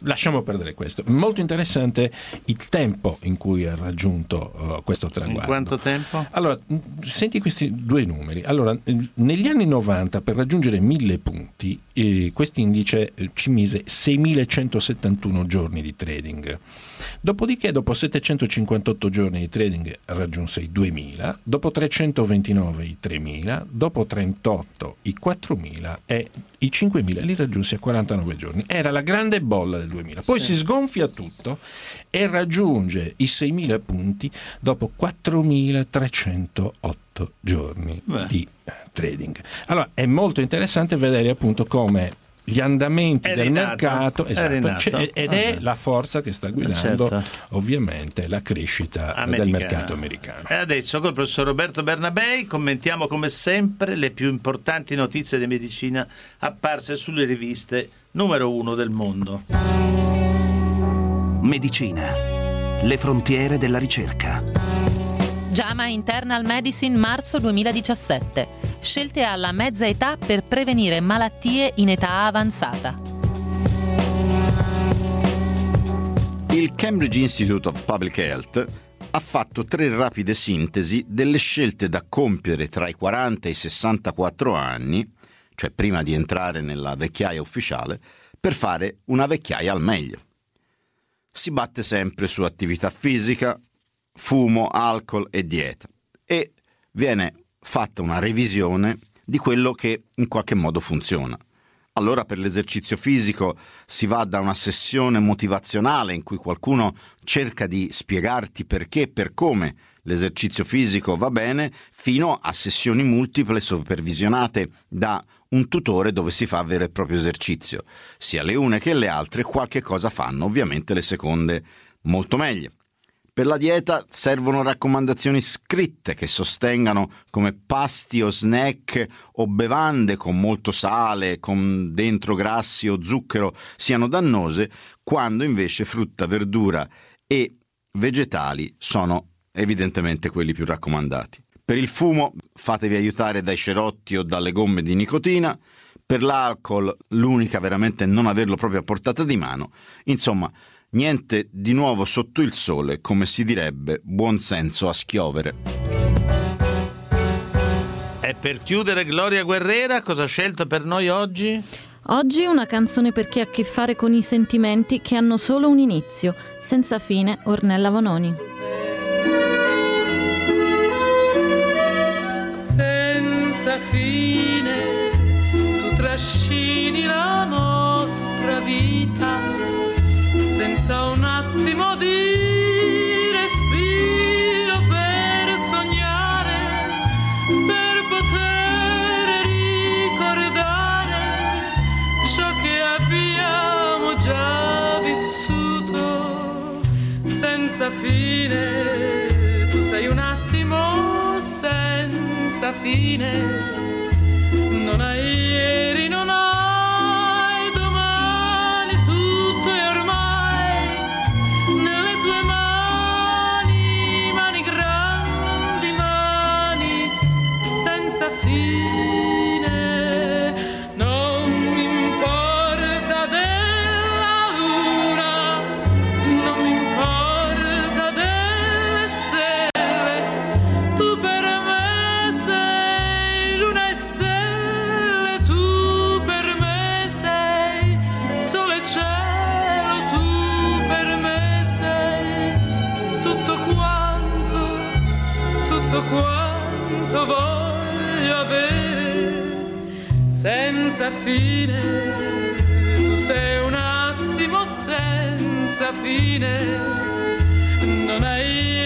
lasciamo perdere questo. Molto interessante il tempo in cui ha raggiunto uh, questo traguardo. In quanto tempo? Allora, senti questi due numeri. Allora, negli anni novanta per raggiungere mille punti, eh, questo indice eh, ci mise seimilacentosettantuno giorni di trading. Dopodiché, dopo settecentocinquantotto giorni di trading, raggiunse i duemila, dopo trecentoventinove i tremila, dopo trentotto i quattromila e i cinquemila li raggiunse a quarantanove giorni. Era la grande bolla del duemila. Poi sì. si sgonfia tutto e raggiunge i seimila punti dopo quattromilatrecentotto giorni Beh. di trading. Allora, è molto interessante vedere appunto come gli andamenti è del rinato, mercato è esatto, cioè, ed è ah, la forza che sta guidando certo. ovviamente la crescita Americana. del mercato americano. E adesso col professor Roberto Bernabei commentiamo come sempre le più importanti notizie di medicina apparse sulle riviste numero uno del mondo. Medicina, le frontiere della ricerca. JAMA Internal Medicine marzo duemiladiciassette. Scelte alla mezza età per prevenire malattie in età avanzata. Il Cambridge Institute of Public Health ha fatto tre rapide sintesi delle scelte da compiere tra i quaranta e i sessantaquattro anni, cioè prima di entrare nella vecchiaia ufficiale, per fare una vecchiaia al meglio. Si batte sempre su attività fisica, fumo, alcol e dieta, e viene fatta una revisione di quello che in qualche modo funziona. Allora per l'esercizio fisico si va da una sessione motivazionale in cui qualcuno cerca di spiegarti perché e per come l'esercizio fisico va bene, fino a sessioni multiple supervisionate da un tutore dove si fa vero e proprio esercizio. Sia le une che le altre qualche cosa fanno, ovviamente le seconde molto meglio. Per la dieta servono raccomandazioni scritte che sostengano come pasti o snack o bevande con molto sale, con dentro grassi o zucchero siano dannose, quando invece frutta, verdura e vegetali sono evidentemente quelli più raccomandati. Per il fumo fatevi aiutare dai cerotti o dalle gomme di nicotina, per l'alcol l'unica veramente è non averlo proprio a portata di mano, insomma niente di nuovo sotto il sole, come si direbbe, buon senso a schiovere. E per chiudere, Gloria Guerrera, cosa ha scelto per noi oggi? Oggi una canzone per chi ha a che fare con i sentimenti che hanno solo un inizio, Senza fine, Ornella Vanoni. Senza fine tu trascini la nostra vita, senza un attimo di respiro per sognare, per poter ricordare ciò che abbiamo già vissuto. Senza fine, tu sei un attimo senza fine, non hai ieri, non hai domani, tutto è ormai nelle tue mani, mani grandi, mani senza fine. Non mi importa della luna, non mi importa delle stelle, tu per me sei luna e stelle, tu per me sei sole e cielo, tu per me sei tutto quanto, tutto quanto voglio avere. Senza fine, tu sei un attimo senza fine, non hai